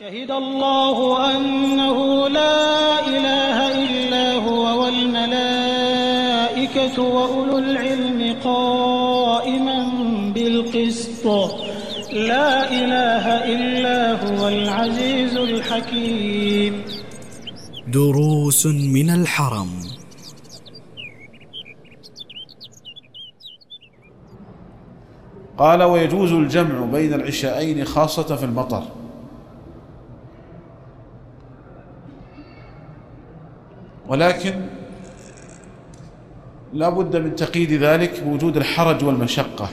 شهد الله أنه لا إله إلا هو والملائكة وأولو العلم قائما بالقسط لا إله إلا هو العزيز الحكيم. دروس من الحرم. قال: ويجوز الجمع بين العشاءين خاصة في المطر، ولكن لا بد من تقييد ذلك بوجود الحرج والمشقة.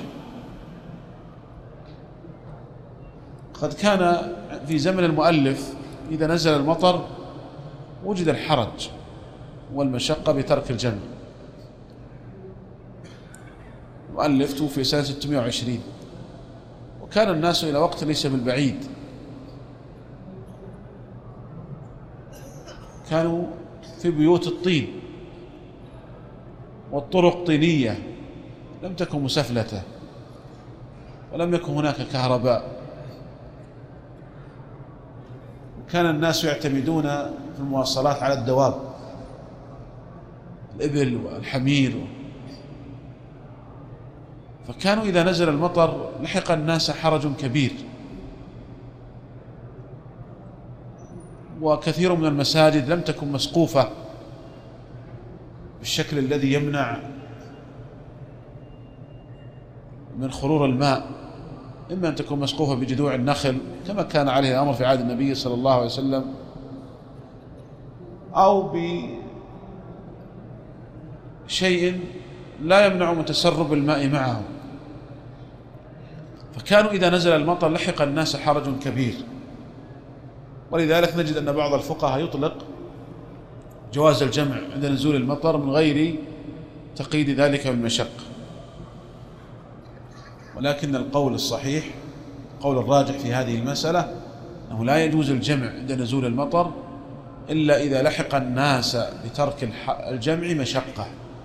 قد كان في زمن المؤلف إذا نزل المطر وجد الحرج والمشقة بترك الجمع. المؤلف توفي سنة 620، وكان الناس إلى وقت ليس بالبعيد كانوا في بيوت الطين والطرق طينية، لم تكن مسفلتة ولم يكن هناك كهرباء، وكان الناس يعتمدون في المواصلات على الدواب، الإبل والحمير، فكانوا إذا نزل المطر لحق الناس حرج كبير. وكثير من المساجد لم تكن مسقوفة بالشكل الذي يمنع من خرور الماء، إما أن تكون مسقوفة بجذوع النخل كما كان عليه الأمر في عهد النبي صلى الله عليه وسلم، أو بشيء لا يمنع من تسرب الماء معه. فكانوا إذا نزل المطر لحق الناس حرج كبير، ولذلك نجد أن بعض الفقهاء يطلق جواز الجمع عند نزول المطر من غير تقييد ذلك بالمشقة. ولكن القول الصحيح، القول الراجح في هذه المسألة، أنه لا يجوز الجمع عند نزول المطر إلا إذا لحق الناس بترك الجمع مشقة،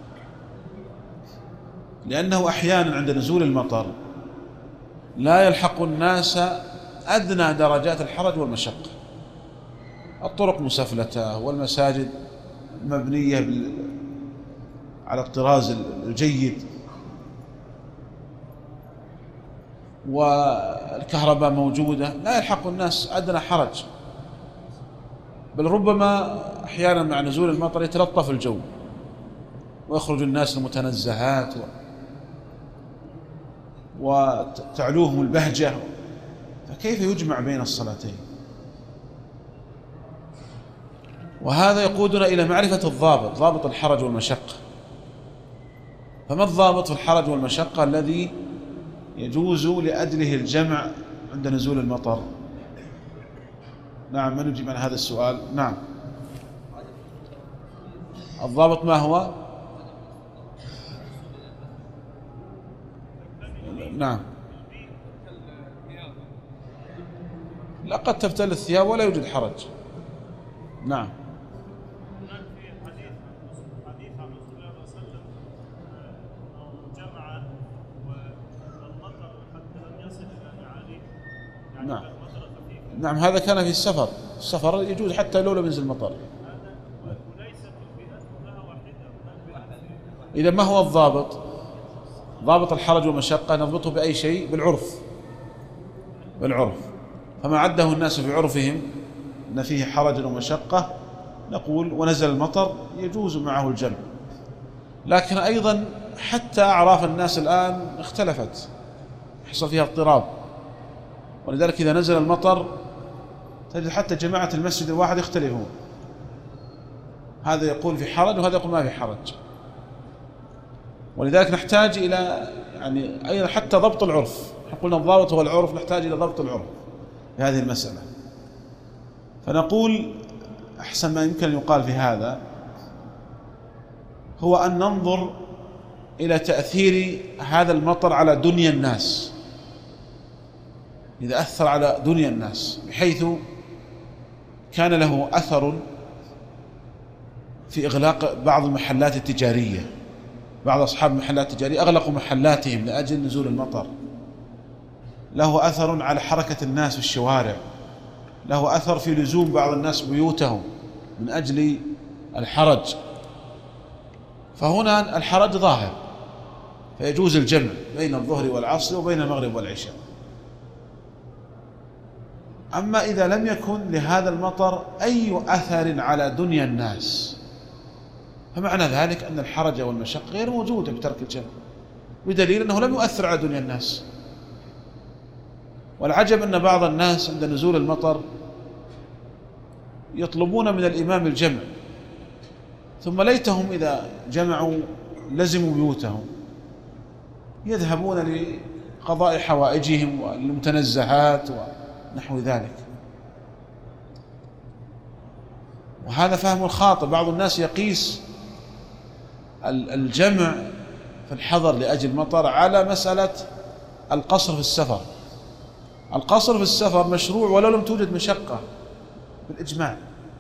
لأنه أحيانا عند نزول المطر لا يلحق الناس أدنى درجات الحرج والمشقة. الطرق مسفلتة والمساجد مبنية على الطراز الجيد، والكهرباء موجودة، لا يلحق الناس أدنى حرج، بل ربما أحيانا مع نزول المطر يتلطف الجو ويخرج الناس المتنزهات وتعلوهم البهجة، فكيف يجمع بين الصلاتين؟ وهذا يقودنا إلى معرفة الضابط، ضابط الحرج والمشقة. فما الضابط في الحرج والمشقة الذي يجوز لأجله الجمع عند نزول المطر؟ نعم، من يجيب عن هذا السؤال؟ نعم، الضابط ما هو؟ نعم، لا، قد تبتل الثياب ولا يوجد حرج. نعم، نعم، هذا كان في السفر، السفر يجوز حتى لو لم ينزل المطر. إذا ما هو الضابط؟ ضابط الحرج والمشقة نضبطه بأي شيء؟ بالعرف. فما عده الناس في عرفهم أن فيه حرج ومشقة نقول ونزل المطر يجوز معه الجمع. لكن أيضا حتى أعراف الناس الآن اختلفت، يحصل فيها اضطراب، ولذلك إذا نزل المطر تجد حتى جماعة المسجد الواحد يختلفون، هذا يقول في حرج وهذا يقول ما في حرج. ولذلك نحتاج إلى أيضا حتى ضبط العرف. قلنا الضابط هو العرف، نحتاج إلى ضبط العرف في هذه المسألة. فنقول أحسن ما يمكن أن يقال في هذا هو أن ننظر إلى تأثير هذا المطر على دنيا الناس، إذا أثر على دنيا الناس بحيث كان له أثر في إغلاق بعض المحلات التجارية. بعض أصحاب المحلات التجارية أغلقوا محلاتهم لأجل نزول المطر، له أثر على حركة الناس في الشوارع، له أثر في لزوم بعض الناس بيوتهم من أجل الحرج، فهنا الحرج ظاهر، فيجوز الجمع بين الظهر والعصر وبين المغرب والعشاء. أما إذا لم يكن لهذا المطر أي أثر على دنيا الناس، فمعنى ذلك أن الحرج والمشقة غير موجودة بترك الجمع، بدليل أنه لم يؤثر على دنيا الناس. والعجب أن بعض الناس عند نزول المطر يطلبون من الإمام الجمع، ثم ليتهم إذا جمعوا لزموا بيوتهم، يذهبون لقضاء حوائجهم والمتنزهات ونحو ذلك. وهذا فهم خاطئ. بعض الناس يقيس الجمع في الحضر لأجل المطر على مسألة القصر في السفر. القصر في السفر مشروع ولو لم توجد مشقة بالإجماع.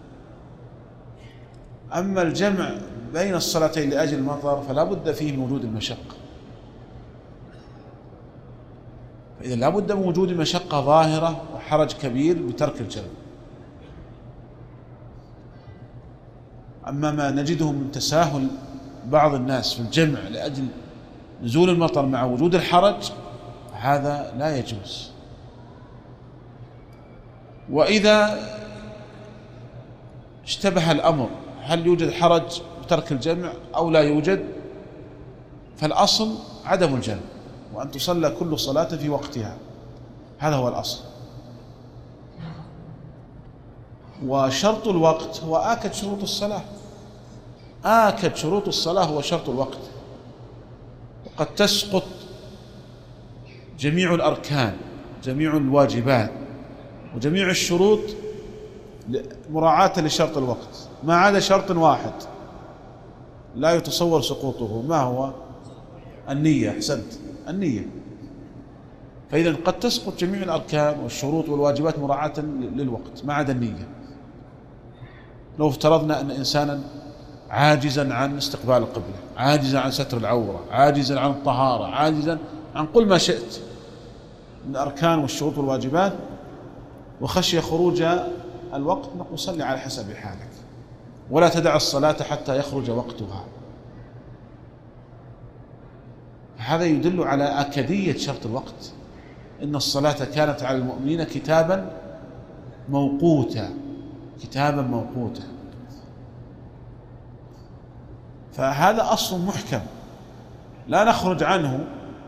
أما الجمع بين الصلاتين لأجل المطر فلا بد فيه من وجود المشقة، فإذا لا بد من وجود مشقة ظاهرة وحرج كبير بترك الجمع. أما ما نجده من تساهل بعض الناس في الجمع لأجل نزول المطر مع وجود الحرج، هذا لا يجوز. وإذا اشتبه الأمر هل يوجد حرج بترك الجمع أو لا يوجد، فالأصل عدم الجمع، وأن تصلى كل صلاة في وقتها، هذا هو الأصل. وشرط الوقت هو آكد شروط الصلاة. آكد شروط الصلاة هو شرط الوقت. وقد تسقط جميع الأركان، جميع الواجبات وجميع الشروط مراعاة لشرط الوقت، ما عدا شرط واحد لا يتصور سقوطه، ما هو؟ النية. أحسنت، النية. فإذا قد تسقط جميع الأركان والشروط والواجبات مراعاة للوقت ما عدا النية. لو افترضنا أن إنسانا عاجزا عن استقبال القبلة، عاجزا عن ستر العورة، عاجزا عن الطهارة، عاجزا عن كل ما شئت من الأركان والشروط والواجبات، وخشي خروج الوقت، نقول صلي على حسب حالك ولا تدع الصلاة حتى يخرج وقتها. هذا يدل على أكدية شرط الوقت. إن الصلاة كانت على المؤمنين كتابا موقوتا، كتابا موقوتا. فهذا أصل محكم لا نخرج عنه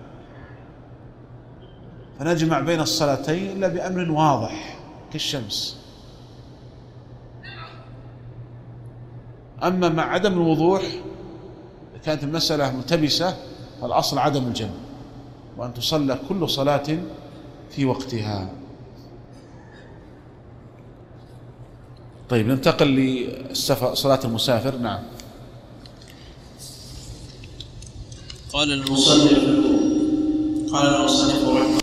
فنجمع بين الصلاتين إلا بأمر واضح كالشمس. أما مع عدم الوضوح كانت المسألة ملتبسة، فالأصل عدم الجمع، وأن تصلى كل صلاة في وقتها. طيب ننتقل لصلاة المسافر. نعم. قال المصنف رحمه: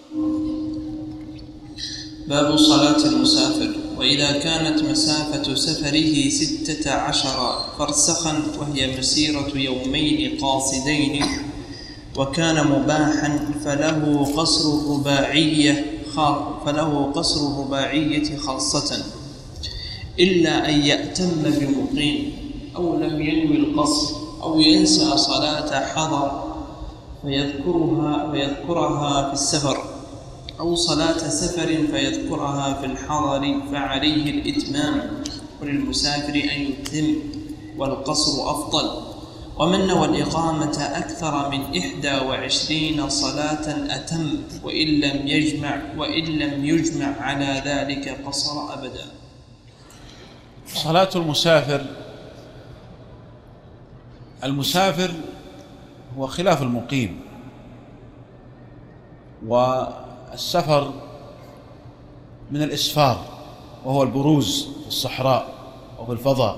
باب صلاة المسافر. وإذا كانت مسافة سفره 16 فرسخا وهي مسيرة يومين قاصدين وكان مباحا فله قصر الرباعية خاصة، إلا أن يأتم بمقيم أو لم ينوي القصر أو ينسى صلاة حضر فيذكرها في السفر، أو صلاة سفر فيذكرها في الحضر، فعليه الإتمام، وللمسافر أن يتم، والقصر أفضل. ومن نوى الإقامة أكثر من 21 صلاة أتم، وإن لم يجمع على ذلك قصر أبدا. صلاة المسافر هو خلاف المقيم. والسفر من الإسفار، وهو البروز في الصحراء وفي الفضاء.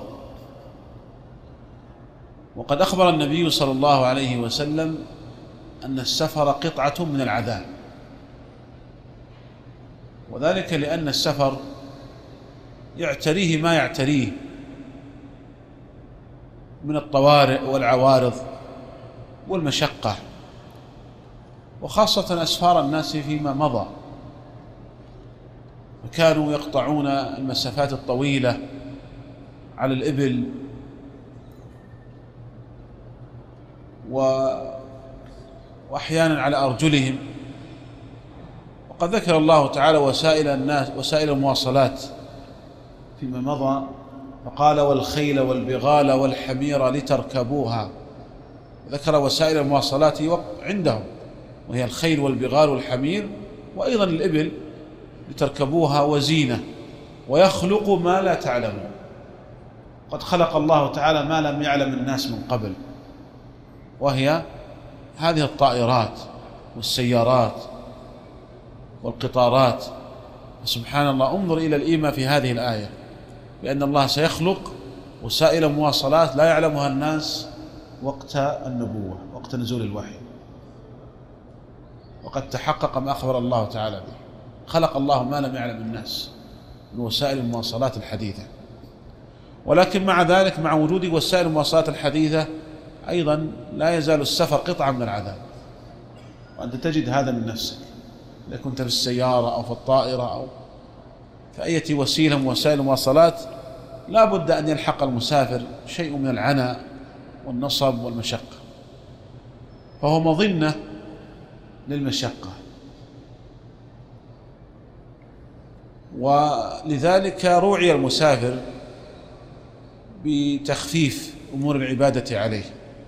وقد أخبر النبي صلى الله عليه وسلم أن السفر قطعة من العذاب، وذلك لأن السفر يعتريه ما يعتريه من الطوارئ والعوارض والمشقة، وخاصة أسفار الناس فيما مضى. وكانوا يقطعون المسافات الطويلة على الإبل وأحيانا على أرجلهم. وقد ذكر الله تعالى وسائل المواصلات فيما مضى، فقال والخيل والبغال والحمير لتركبوها، ذكر وسائل المواصلات عندهم وهي الخيل والبغال والحمير، وأيضا الإبل لتركبوها وزينة، ويخلق ما لا تعلمون. قد خلق الله تعالى ما لم يعلم الناس من قبل، وهي هذه الطائرات والسيارات والقطارات. سبحان الله، انظر إلى الإيمان في هذه الآية بأن الله سيخلق وسائل مواصلات لا يعلمها الناس وقت النبوة، وقت نزول الوحي، وقد تحقق ما أخبر الله تعالى به. خلق الله ما لم يعلم الناس من وسائل المواصلات الحديثة. ولكن مع ذلك، مع وجود وسائل المواصلات الحديثة، أيضا لا يزال السفر قطعة من العذاب، وأنت تجد هذا من نفسك إذا كنت في السيارة أو في الطائرة أو في أي وسيلة من وسائل المواصلات، لا بد أن يلحق المسافر شيء من العناء والنصب والمشقة، فهو مظنة للمشقة. ولذلك روعي المسافر بتخفيف أمور العبادة عليه،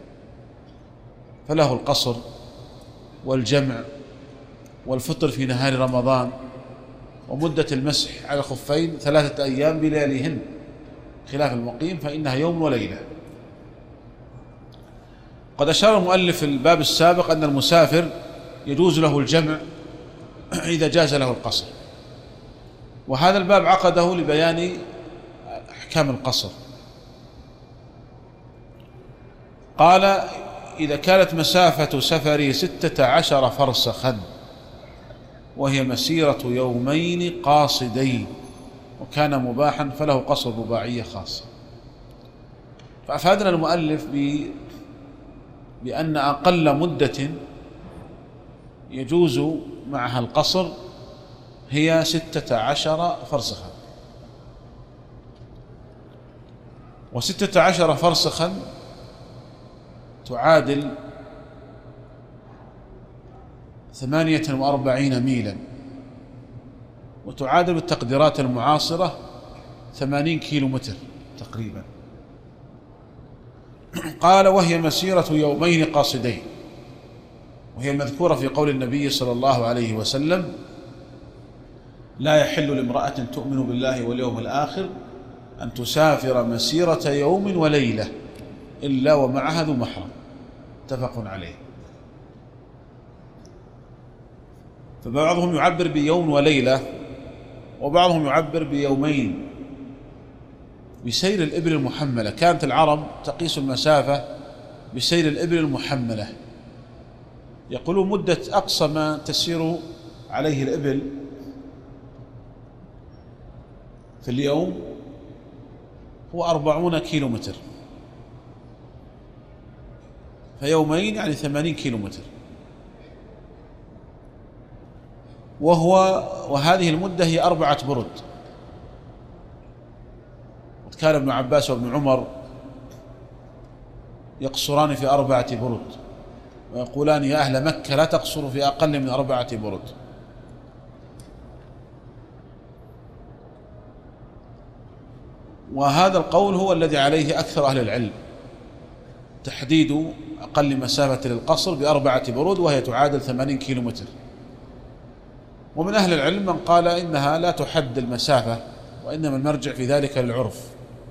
فله القصر والجمع والفطر في نهار رمضان، ومدة المسح على الخفين 3 أيام بلياليهن، خلاف المقيم فإنها يوم وليلة. قد أشار المؤلف في الباب السابق أن المسافر يجوز له الجمع إذا جاز له القصر، وهذا الباب عقده لبيان أحكام القصر. قال: إذا كانت مسافة سفره 16 فرسخا وهي مسيرة يومين قاصدين وكان مباحا فله قصر رباعية خاصة. فأفادنا المؤلف بأن أقل مدة يجوز معها القصر هي 16 فرسخا، و16 فرسخا تعادل 48 ميلا، وتعادل بالتقديرات المعاصرة 80 كيلو متر تقريبا. قال: وهي مسيرة يومين قاصدين، وهي المذكورة في قول النبي صلى الله عليه وسلم: لا يحل لامرأة تؤمن بالله واليوم الآخر أن تسافر مسيرة يوم وليلة إلا ومعها ذو محرم، متفق عليه. فبعضهم يعبر بيوم وليلة، وبعضهم يعبر بيومين بسير الإبل المحملة. كانت العرب تقيس المسافة بسير الإبل المحملة، يقولون مدة أقصى ما تسير عليه الإبل في اليوم هو 40 كيلو متر، فيومين يعني 80 كيلو متر. وهذه المدة هي 4 برد. كان ابن عباس وابن عمر يقصران في 4 برد، ويقولان: يا أهل مكة لا تقصروا في أقل من 4 برد. وهذا القول هو الذي عليه أكثر أهل العلم، تحديد أقل مسافة للقصر ب4 برود، وهي تعادل 80 كيلو متر. ومن أهل العلم من قال إنها لا تحد المسافة، وإنما المرجع في ذلك للعرف،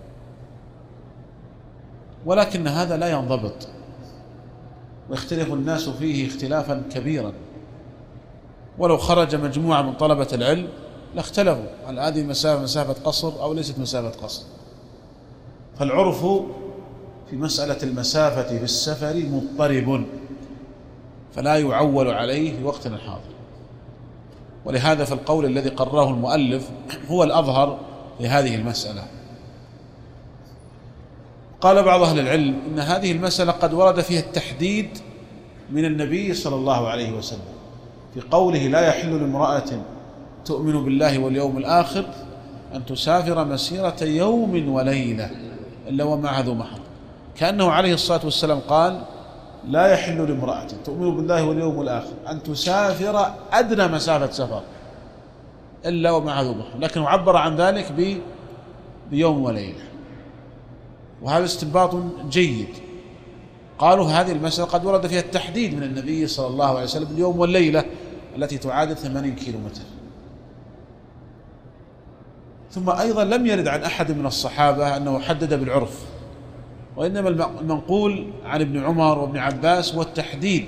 ولكن هذا لا ينضبط، ويختلف الناس فيه اختلافا كبيرا. ولو خرج مجموعة من طلبة العلم لاختلفوا هل هذه المسافة مسافة قصر أو ليست مسافة قصر. فالعرف في مسألة المسافة في السفر مضطرب، فلا يعول عليه في وقتنا الحاضر. ولهذا فالقول الذي قرره المؤلف هو الأظهر لهذه المسألة. قال بعض أهل العلم إن هذه المسألة قد ورد فيها التحديد من النبي صلى الله عليه وسلم في قوله: لا يحل لامرأة تؤمن بالله واليوم الآخر أن تسافر مسيرة يوم وليلة إلا ومعها ذو محرم، كأنه عليه الصلاة والسلام قال لا يحل لامرأة تؤمن بالله واليوم الآخر أن تسافر أدنى مسافة سفر إلا ومعها ذو محرم، لكنه عبر عن ذلك بيوم وليلة. وهذا استنباط جيد. قالوا هذه المسألة قد ورد فيها التحديد من النبي صلى الله عليه وسلم اليوم والليلة التي تعادل 80 كيلومتر. ثم أيضا لم يرد عن أحد من الصحابة أنه حدد بالعرف، وإنما المنقول عن ابن عمر وابن عباس هو التحديد.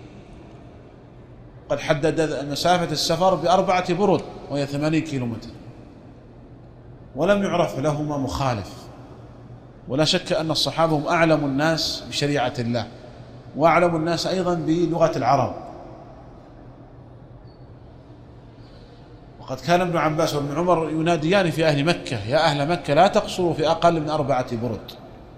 قد حدد مسافة السفر ب4 برد وهي 80 كيلومتر، ولم يعرف لهما مخالف. ولا شك أن الصحابة هم أعلم الناس بشريعة الله وأعلم الناس أيضا بلغة العرب. وقد كان ابن عباس وابن عمر يناديان في أهل مكة يا أهل مكة لا تقصروا في أقل من 4 برد.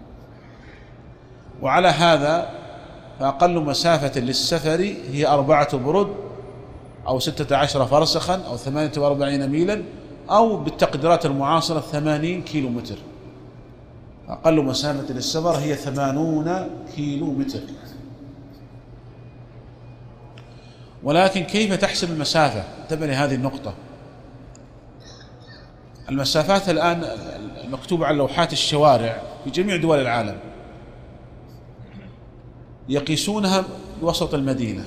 وعلى هذا فأقل مسافة للسفر هي 4 برد أو 16 فرسخا أو 48 ميلا أو بالتقديرات المعاصرة 80 كيلومتر. أقل مسافة للسفر هي 80 كيلومتر. ولكن كيف تحسب المسافة؟ انتبه لهذه النقطة. المسافات الآن المكتوبة على لوحات الشوارع في جميع دول العالم يقيسونها بوسط المدينة.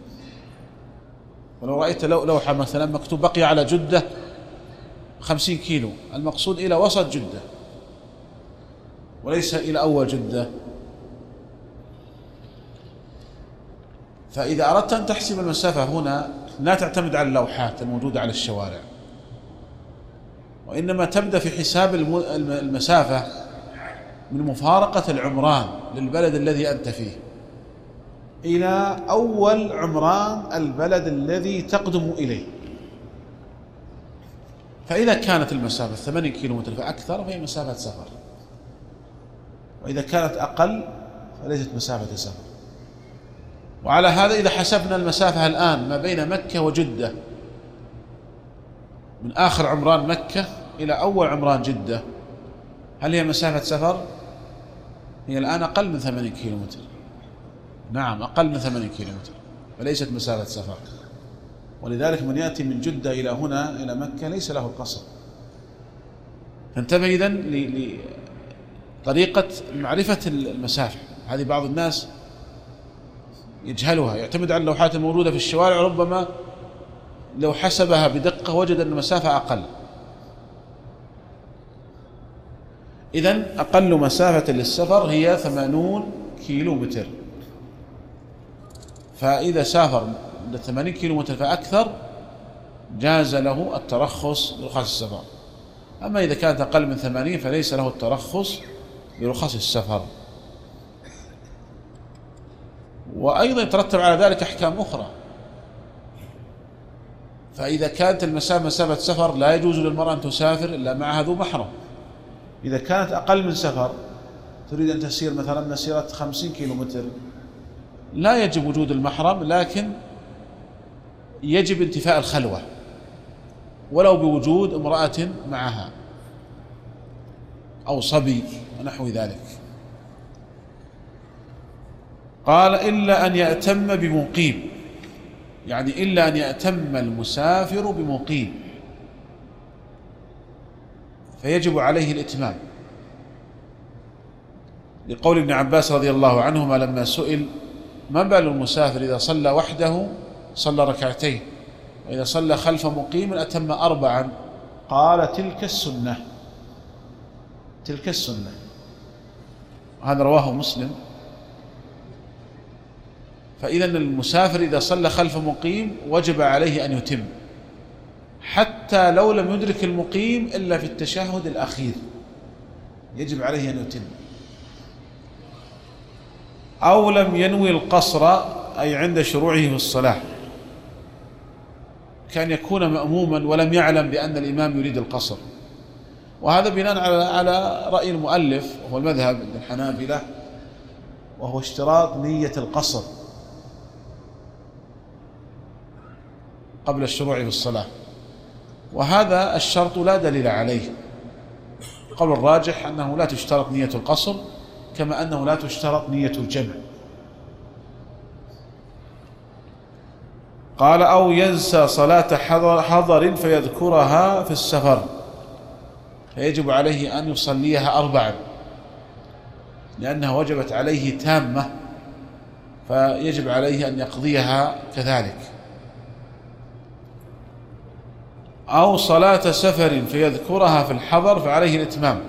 ولو رأيت لوحة مثلا مكتوب بقي على جدة 50 كيلو، المقصود إلى وسط جدة وليس إلى أول جدة. فإذا أردت أن تحسب المسافة هنا لا تعتمد على اللوحات الموجودة على الشوارع، وإنما تبدأ في حساب المسافة من مفارقة العمران للبلد الذي أنت فيه إلى أول عمران البلد الذي تقدم إليه. فإذا كانت المسافة 8 كيلومتر فأكثر فهي مسافة سفر، وإذا كانت أقل فليست مسافة سفر. وعلى هذا إذا حسبنا المسافة الآن ما بين مكة وجدة من آخر عمران مكة إلى أول عمران جدة، هل هي مسافة سفر؟ هي الآن أقل من 8 كيلومتر. نعم أقل من 8 كيلومتر، وليست مسافة سفر. ولذلك من يأتي من جدة إلى هنا إلى مكة ليس له القصر. فانتبه إذن لطريقة معرفة المسافة. هذه بعض الناس يجهلها، يعتمد على اللوحات الموجودة في الشوارع، ربما لو حسبها بدقة وجد أن المسافة أقل. إذن أقل مسافة للسفر هي 80 كيلومتر. فإذا سافر 80 كيلومتر فأكثر جاز له الترخص برخص السفر. أما إذا كانت أقل من 80 فليس له الترخص برخص السفر. وأيضا يترتب على ذلك أحكام أخرى. فإذا كانت المسافة مسافة سفر لا يجوز للمرأة أن تسافر إلا معها ذو محرم. إذا كانت أقل من سفر تريد أن تسير مثلا مسيرة 50 كيلومتر لا يجب وجود المحرم، لكن يجب انتفاء الخلوة ولو بوجود امرأة معها أو صبي ونحو ذلك. قال إلا أن يأتم بمقيم، يعني إلا أن يأتم المسافر بمقيم فيجب عليه الإتمام، لقول ابن عباس رضي الله عنهما لما سئل ما بال المسافر إذا صلى وحده صلى ركعتين وإذا صلى خلف مقيم أتم 4، قال تلك السنة. تلك السنة. هذا رواه مسلم. فإذا المسافر إذا صلى خلف مقيم وجب عليه أن يتم، حتى لو لم يدرك المقيم إلا في التشهد الأخير يجب عليه أن يتم، أو لم ينوي القصر أي عند شروعه في الصلاة، كان يكون مأموما ولم يعلم بأن الإمام يريد القصر. وهذا بناء على رأي المؤلف وهو المذهب عند الحنابلة، وهو اشتراط نية القصر قبل الشروع في الصلاة. وهذا الشرط لا دليل عليه. القول الراجح أنه لا تشترط نية القصر كما أنه لا تشترط نية الجمع. قال أو ينسى صلاة حضر فيذكرها في السفر فيجب عليه أن يصليها 4 لأنها وجبت عليه تامة، فيجب عليه أن يقضيها كذلك. أو صلاة سفر فيذكرها في الحضر فعليه الإتمام،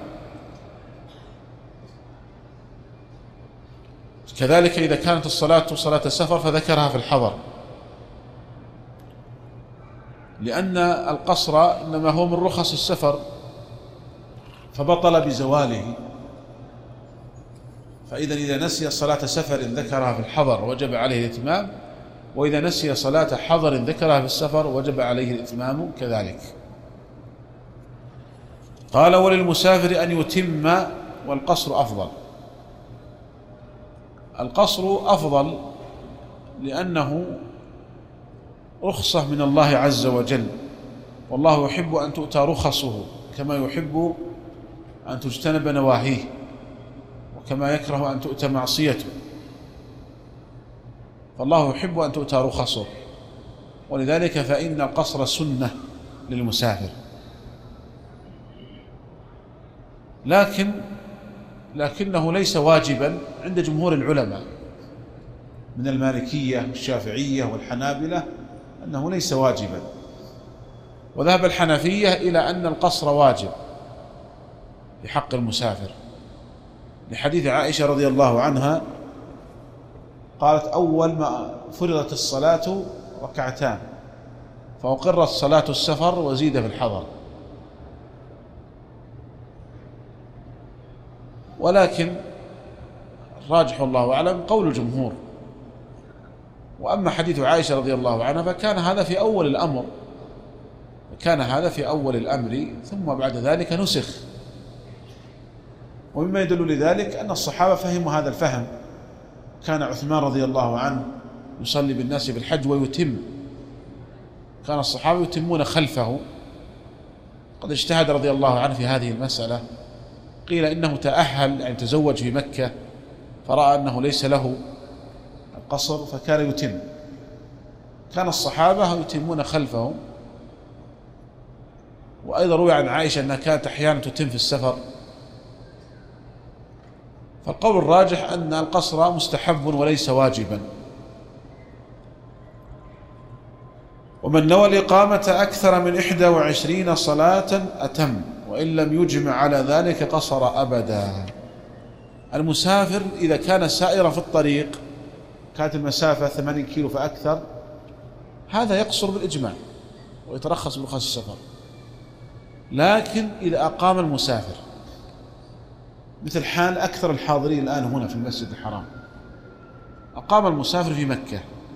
كذلك إذا كانت الصلاة صلاة سفر فذكرها في الحضر، لأن القصر إنما هو من رخص السفر فبطل بزواله. فإذا إذا نسي صلاة سفر ذكرها في الحضر وجب عليه الإتمام، وإذا نسي صلاة حضر ذكرها في السفر وجب عليه الإتمام كذلك. قال وللمسافر أن يتم والقصر أفضل. القصر أفضل لأنه رخصة من الله عز وجل، والله يحب أن تؤتى رخصه كما يحب أن تجتنب نواهيه، وكما يكره أن تؤتى معصيته، فالله يحب أن تؤتى رخصه، ولذلك فإن القصر سنة للمسافر. لكنه ليس واجبا عند جمهور العلماء من المالكية والشافعية والحنابلة، أنه ليس واجبا. وذهب الحنفية إلى أن القصر واجب بحق المسافر، لحديث عائشة رضي الله عنها قالت أول ما فرضت الصلاة 2 فأقرت صلاة السفر وزيد في الحضر. ولكن الراجح والله أعلم قول الجمهور. وأما حديث عائشة رضي الله عنها فكان هذا في أول الأمر ثم بعد ذلك نسخ. ومما يدل لذلك أن الصحابة فهموا هذا الفهم. كان عثمان رضي الله عنه يصلي بالناس بالحج ويتم، كان الصحابة يتمون خلفه. قد اجتهد رضي الله عنه في هذه المسألة، قيل إنه تأهل يعني تزوج في مكة فرأى أنه ليس له القصر فكان يتم. كان الصحابة يتمون خلفه. وأيضا روي عن عائشة أنها كانت أحيانا تتم في السفر. فالقول الراجح أن القصر مستحب وليس واجبا. ومن نوى الإقامة أكثر من 21 صلاة أتم، وإن لم يجمع على ذلك قصر أبدا. المسافر إذا كان سائرا في الطريق كانت المسافة 80 كيلو فأكثر، هذا يقصر بالإجماع ويترخص برخص السفر. لكن إذا أقام المسافر مثل حال أكثر الحاضرين الآن هنا في المسجد الحرام، أقام المسافر في مكة،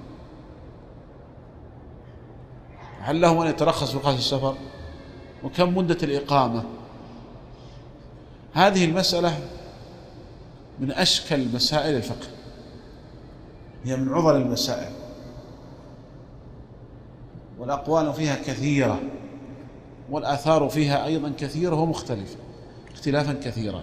هل له أن يترخص برخص السفر؟ وكم مدة الإقامة؟ هذه المسألة من أشكل مسائل الفقه، هي من عضل المسائل، والأقوال فيها كثيرة، والآثار فيها أيضا كثيرة ومختلفة اختلافا كثيرا.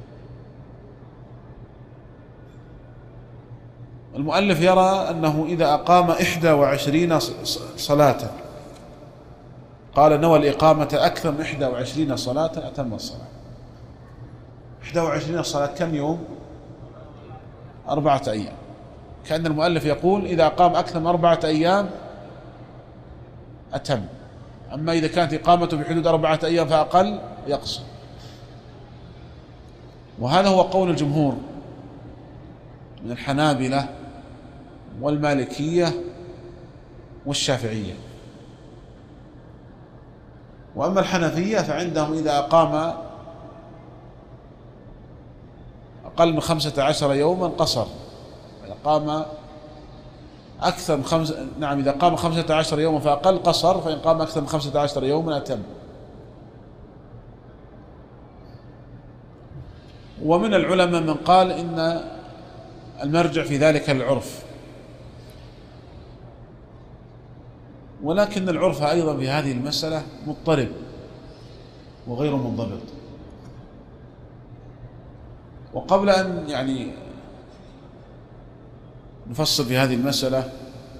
المؤلف يرى أنه إذا أقام 21 صلاة، قال نوى الإقامة أكثر من 21 صلاة أتم الصلاة. 21 صلاة كم يوم؟ 4 أيام. كأن المؤلف يقول إذا أقام أكثر من 4 أيام أتم، أما إذا كانت إقامته بحدود 4 أيام فأقل يقصر. وهذا هو قول الجمهور من الحنابلة والمالكية والشافعية. وأما الحنفية فعندهم إذا أقام أقل من 15 يوما قصر، إذا قام أكثر من إذا قام 15 يوما فأقل قصر، فإن قام أكثر من 15 يوما أتم. ومن العلماء من قال إن المرجع في ذلك العرف، ولكن العرف أيضا في هذه المسألة مضطرب وغير منضبط. وقبل أن نفصل في هذه المسألة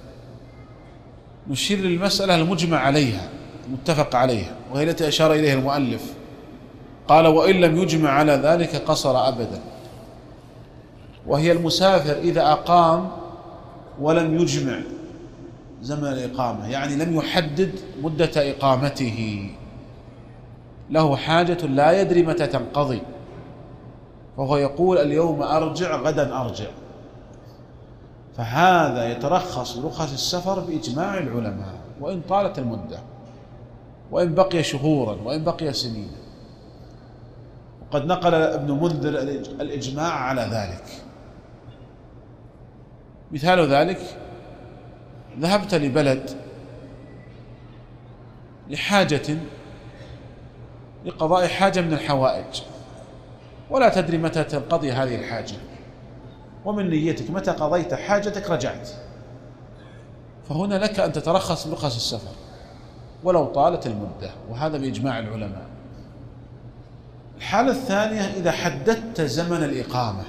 نشير للمسألة المجمع عليها المتفق عليها، وهي التي أشار إليها المؤلف، قال: وإن لم يجمع على ذلك قصر أبدا. وهي المسافر إذا أقام ولم يجمع زمن الإقامة، يعني لم يحدد مدة إقامته، له حاجة لا يدري متى تنقضي، فهو يقول: اليوم أرجع، غدا أرجع، فهذا يترخص برخص السفر بإجماع العلماء، وإن طالت المدة، وإن بقي شهورا، وإن بقي سنين. وقد نقل ابن منذر الإجماع على ذلك. مثال ذلك: ذهبت لبلد لقضاء حاجة من الحوائج، ولا تدري متى تنقضي هذه الحاجة، ومن نيتك متى قضيت حاجتك رجعت، فهنا لك أن تترخص برخص السفر ولو طالت المدة، وهذا بإجماع العلماء. الحالة الثانية: إذا حددت زمن الإقامة،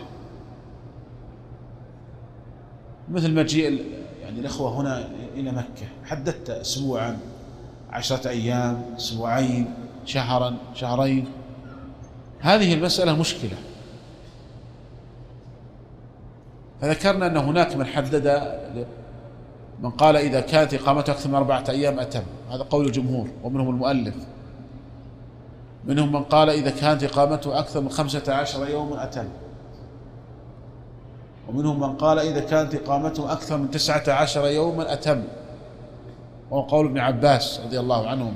مثل مجيء الأخوة هنا إلى مكة، حددت أسبوعا، 10 أيام، أسبوعين، شهرا، شهرين، هذه المسألة مشكلة. فذكرنا أن هناك من حدد، من قال إذا كانت إقامته أكثر من 4 أيام أتم، هذا قول الجمهور ومنهم المؤلف. منهم من قال إذا كانت إقامته أكثر من 15 يوما أتم، ومنهم من قال إذا كانت إقامته أكثر من 19 يوما أتم، وهو قول ابن عباس رضي الله عنهم،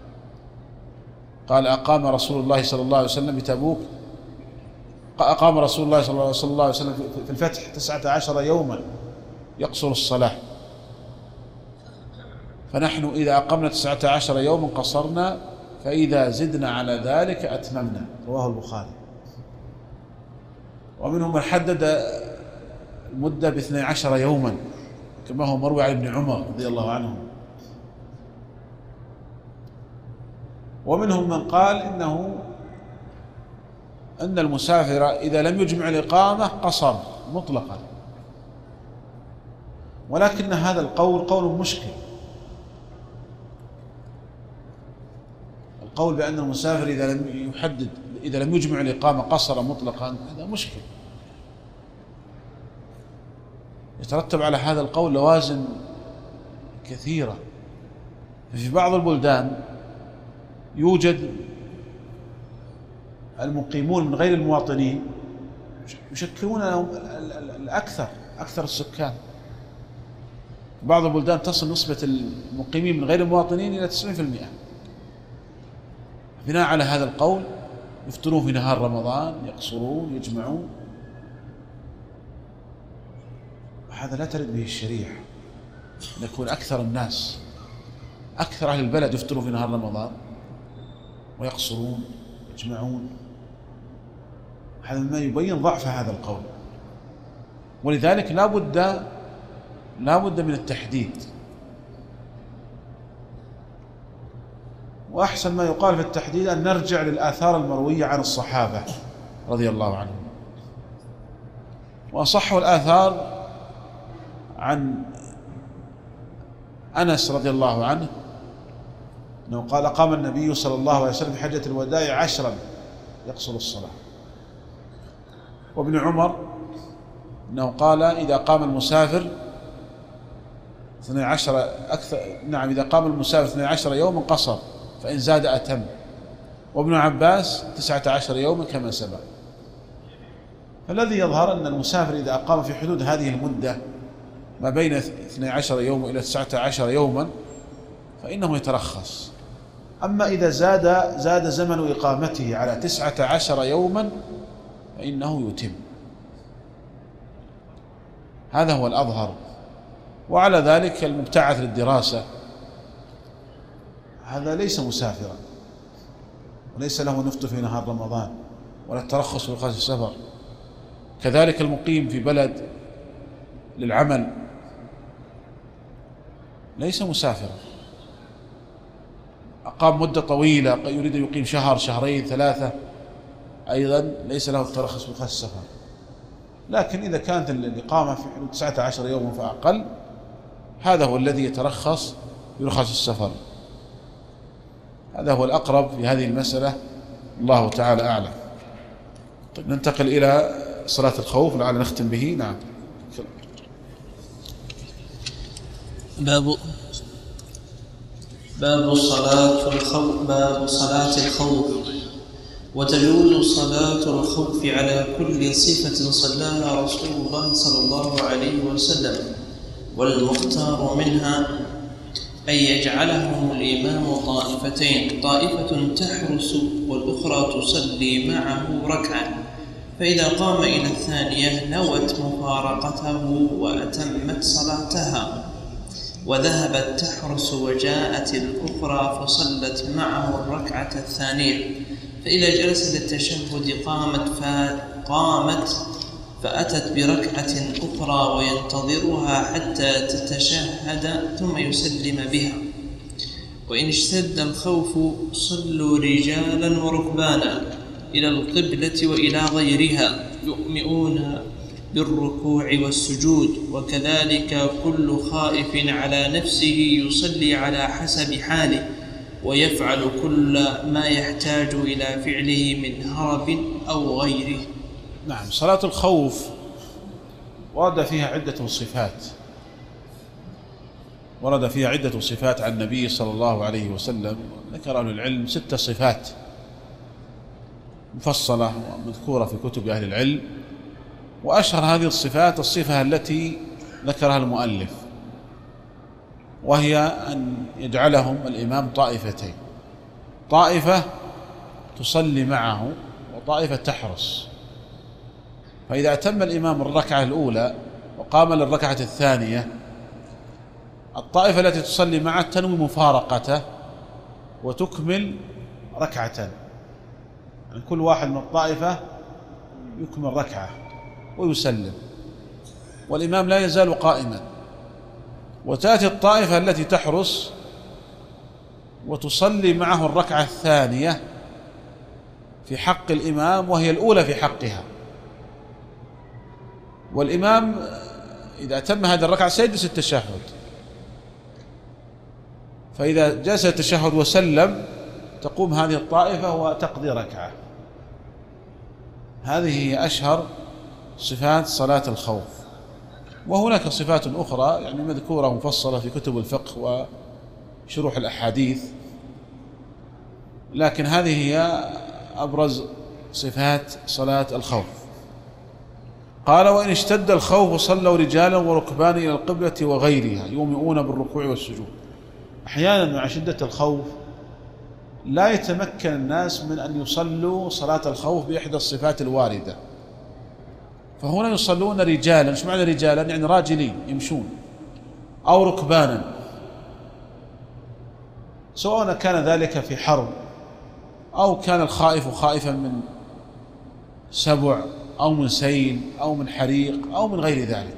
قال: أقام رسول الله صلى الله عليه وسلم بتبوك، أقام رسول الله صلى الله عليه وسلم في الفتح 19 يوما يقصر الصلاة، فنحن إذا أقمنا 19 يوما قصرنا، فإذا زدنا على ذلك أتممنا. رواه البخاري. ومنهم من حدد المدة ب12 يوما، كما هو مروي عن ابن عمر رضي الله عنه. ومنهم من قال أن المسافر إذا لم يجمع الإقامة قصر مطلقا، ولكن هذا القول قول مشكل. القول بأن المسافر إذا لم يجمع الإقامة قصر مطلقا، هذا مشكل، يترتب على هذا القول لوازم كثيرة. ففي بعض البلدان يوجد المقيمون من غير المواطنين يشكلون أكثر السكان. في بعض البلدان تصل نسبة المقيمين من غير المواطنين إلى 90%. بناء على هذا القول يفطرون في نهار رمضان، يقصرون، يجمعون، وهذا لا ترد به الشريعة، أن يكون أكثر الناس، أكثر أهل البلد يفطرون في نهار رمضان ويقصرون، يجمعون. هذا ما يبين ضعف هذا القول، ولذلك لا بد من التحديد. وأحسن ما يقال في التحديد أن نرجع للآثار المروية عن الصحابة رضي الله عنهم. وأصح الآثار عن أنس رضي الله عنه أنه قال: قام النبي صلى الله عليه وسلم في حجة الوداع 10 يقصر الصلاة. وابن عمر أنه قال: إذا قام المسافر 12 إذا قام المسافر 12 يوما قصر، فإن زاد أتم. وابن عباس 19 يوما كما سبق. فالذي يظهر أن المسافر إذا أقام في حدود هذه المدة ما بين 12 يوما إلى 19 يوما فإنه يترخص. أما إذا زاد زمن إقامته على 19 يوما فإنه يتم. هذا هو الأظهر. وعلى ذلك المبتعث للدراسة هذا ليس مسافرا، وليس له نفط في نهار رمضان ولا الترخص في رخص السفر. كذلك المقيم في بلد للعمل ليس مسافرا، أقام مدة طويلة يريد أن يقيم شهر شهرين ثلاثة أيضا ليس له الترخص في السفر. لكن إذا كانت الإقامة في حدود 19 يوما فأقل هذا هو الذي يترخص برخص السفر. هذا هو الأقرب في هذه المسألة، الله تعالى أعلم. طيب ننتقل إلى صلاة الخوف لعل نختم به. نعم. باب صلاة الخوف. وتجوز صلاة الخوف على كل صفة صلاها رسول الله صلى الله عليه وسلم، والمختار منها أن يجعلهم الإمام طائفتين، طائفة تحرس والأخرى تصلي معه ركعة، فإذا قام إلى الثانية نوت مفارقته وأتمت صلاتها، وذهبت تحرس وجاءت الأخرى فصلت معه الركعة الثانية، فإذا جلس للتشهد قامت فأتت بركعة أخرى وينتظرها حتى تتشهد ثم يسلم بها. وإن اشتد الخوف صلوا رجالا وركبانا إلى القبلة وإلى غيرها يؤمئون بالركوع والسجود، وكذلك كل خائف على نفسه يصلي على حسب حاله ويفعل كل ما يحتاج إلى فعله من هرب أو غيره. نعم. صلاة الخوف ورد فيها عدة صفات عن النبي صلى الله عليه وسلم. ذكر أهل العلم 6 صفات مفصلة ومذكورة في كتب أهل العلم، وأشهر هذه الصفات الصفة التي ذكرها المؤلف، وهي أن يجعلهم الإمام طائفتين، طائفة تصلي معه وطائفة تحرس. فإذا أتم الإمام الركعة الأولى وقام للركعة الثانية، الطائفة التي تصلي معه تنوي مفارقته وتكمل ركعة، يعني كل واحد من الطائفة يكمل ركعة ويسلم، والإمام لا يزال قائما. وتأتي الطائفة التي تحرس وتصلي معه الركعة الثانية في حق الإمام وهي الأولى في حقها، والإمام إذا أتم هذه الركعة سيجلس التشهد، فإذا جلس التشهد وسلم تقوم هذه الطائفة وتقضي ركعة. هذه هي أشهر صفات صلاة الخوف. وهناك صفات أخرى يعني مذكورة مفصلة في كتب الفقه وشروح الأحاديث، لكن هذه هي أبرز صفات صلاة الخوف. قال: وإن اشتد الخوف صلوا رجالا وركبان إلى القبلة وغيرها يومئون بالركوع والسجود. أحيانا مع شدة الخوف لا يتمكن الناس من أن يصلوا صلاة الخوف بإحدى الصفات الواردة، فهنا يصلون رجالا. ايش معنى رجالا؟ يعني راجلين يمشون، أو ركبانا، سواء كان ذلك في حرب أو كان الخائف خائفا من سبع أو من سيل أو من حريق أو من غير ذلك،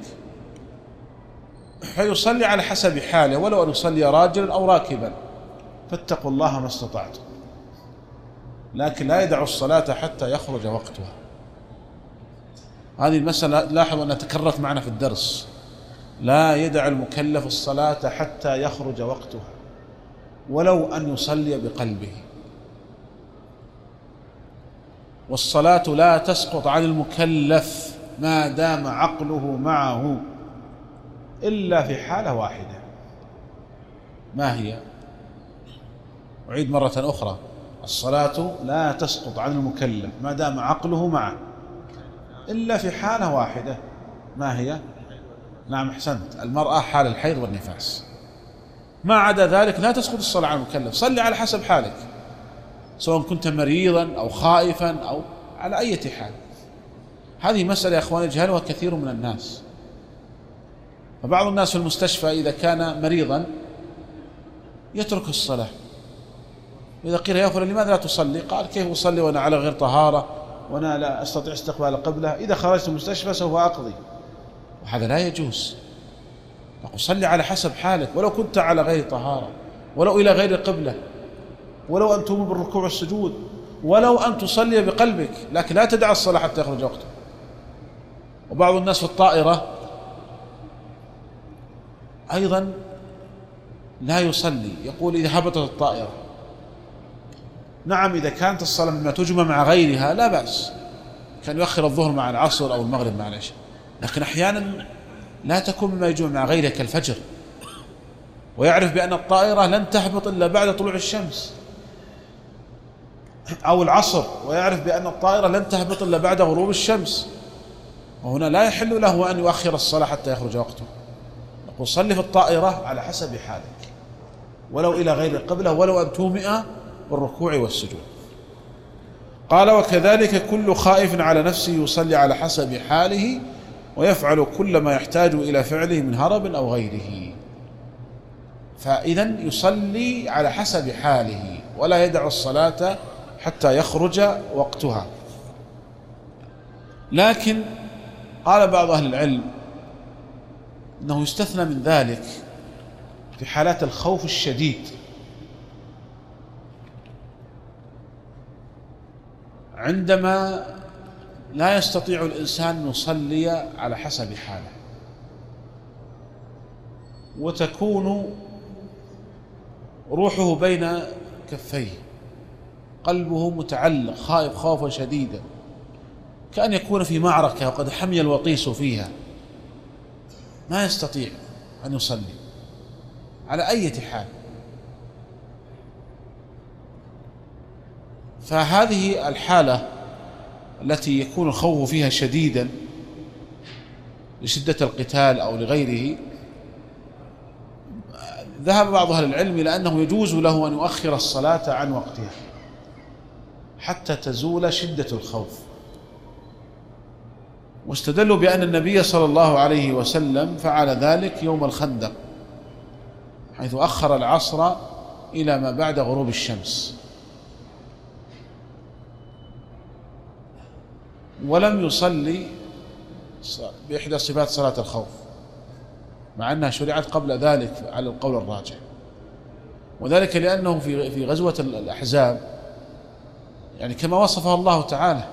فيصلي على حسب حاله، ولو أن يصلي راجلا أو راكبا، فاتقوا الله ما استطعتم، لكن لا يدع الصلاة حتى يخرج وقتها. هذه المسألة لاحظوا أنها تكررت معنا في الدرس، لا يدع المكلف الصلاة حتى يخرج وقتها ولو أن يصلي بقلبه. والصلاة لا تسقط عن المكلف ما دام عقله معه إلا في حالة واحدة. ما هي؟ أعيد مرة أخرى: الصلاة لا تسقط عن المكلف ما دام عقله معه إلا في حالة واحدة. ما هي؟ نعم أحسنت، المرأة حال الحيض والنفاس. ما عدا ذلك لا تسقط الصلاة عن المكلف. صلي على حسب حالك، سواء كنت مريضا أو خائفا أو على أي حال. هذه مسألة يا أخواني يجهلها كثير من الناس. فبعض الناس في المستشفى إذا كان مريضا يترك الصلاة، إذا قيل يا فلان لماذا لا تصلي؟ قال: كيف أصلي وأنا على غير طهارة وأنا لا أستطيع استقبال القبلة، إذا خرجت من المستشفى سوف أقضي. وهذا لا يجوز. نقول: صلي على حسب حالك، ولو كنت على غير طهارة، ولو إلى غير القبلة. ولو أن تومي بالركوع والسجود، ولو أن تصلي بقلبك، لكن لا تدع الصلاة حتى يخرج وقته. وبعض الناس في الطائرة أيضا لا يصلي، يقول إذا هبطت الطائرة، نعم إذا كانت الصلاة مما تجمع مع غيرها لا بأس، كان يؤخر الظهر مع العصر أو المغرب مع العشاء، لكن أحيانا لا تكون مما يجمع مع غيرها كالفجر، ويعرف بأن الطائرة لن تهبط إلا بعد طلوع الشمس، أو العصر ويعرف بأن الطائرة لن تهبط إلا بعد غروب الشمس، وهنا لا يحل له أن يؤخر الصلاة حتى يخرج وقته. نقول صلي في الطائرة على حسب حالك، ولو إلى غير القبلة، ولو أن تومئ بالركوع والسجود. قال وكذلك كل خائف على نفسه يصلي على حسب حاله ويفعل كل ما يحتاج إلى فعله من هرب أو غيره. فإذن يصلي على حسب حاله ولا يدع الصلاة حتى يخرج وقتها. لكن قال بعض أهل العلم أنه يستثنى من ذلك في حالات الخوف الشديد، عندما لا يستطيع الإنسان أن يصلي على حسب حاله، وتكون روحه بين كفيه، قلبه متعلق خائف خوفا شديدا، كأن يكون في معركة وقد حمي الوطيس فيها، ما يستطيع أن يصلي على أي حال. فهذه الحالة التي يكون الخوف فيها شديدا لشدة القتال أو لغيره، ذهب بعض أهل العلم إلى أنه يجوز له أن يؤخر الصلاة عن وقتها حتى تزول شدة الخوف، واستدلوا بأن النبي صلى الله عليه وسلم فعل ذلك يوم الخندق، حيث أخر العصر إلى ما بعد غروب الشمس، ولم يصلي بإحدى صفات صلاة الخوف، مع أنها شرعت قبل ذلك على القول الراجح، وذلك لأنه في غزوة الأحزاب يعني كما وصفها الله تعالى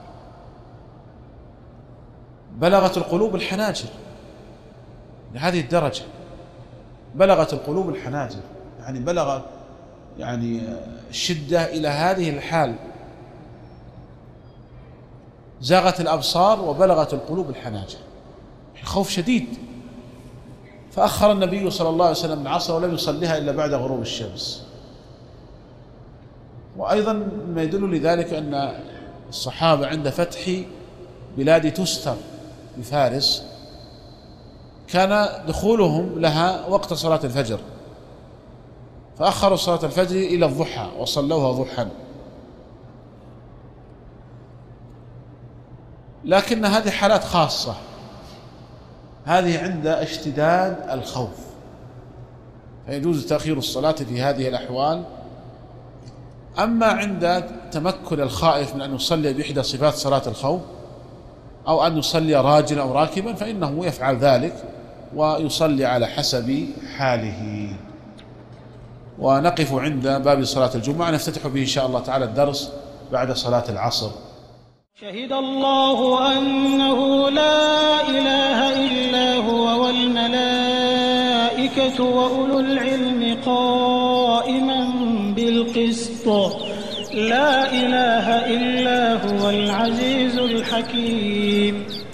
بلغت القلوب الحناجر، لهذه الدرجة بلغت القلوب الحناجر، يعني بلغ يعني الشدة إلى هذه الحال، زاغت الأبصار وبلغت القلوب الحناجر، خوف شديد. فأخر النبي صلى الله عليه وسلم العصر ولم يصليها إلا بعد غروب الشمس. وأيضا ما يدل لذلك أن الصحابة عند فتح بلاد تستر بفارس كان دخولهم لها وقت صلاة الفجر، فأخروا صلاة الفجر إلى الضحى وصلوها ضحى، لكن هذه حالات خاصة، هذه عند اشتداد الخوف، فيجوز تأخير الصلاة في هذه الأحوال. أما عند تمكن الخائف من أن يصلي بإحدى صفات صلاة الخوف أو أن يصلي راجلا أو راكبا فإنه يفعل ذلك ويصلي على حسب حاله. ونقف عند باب صلاة الجمعة، نفتتح به إن شاء الله تعالى الدرس بعد صلاة العصر. شهد الله أنه لا إله إلا هو والملائكة وأولو العلم قائما بالقسط لا إله إلا هو العزيز الحكيم.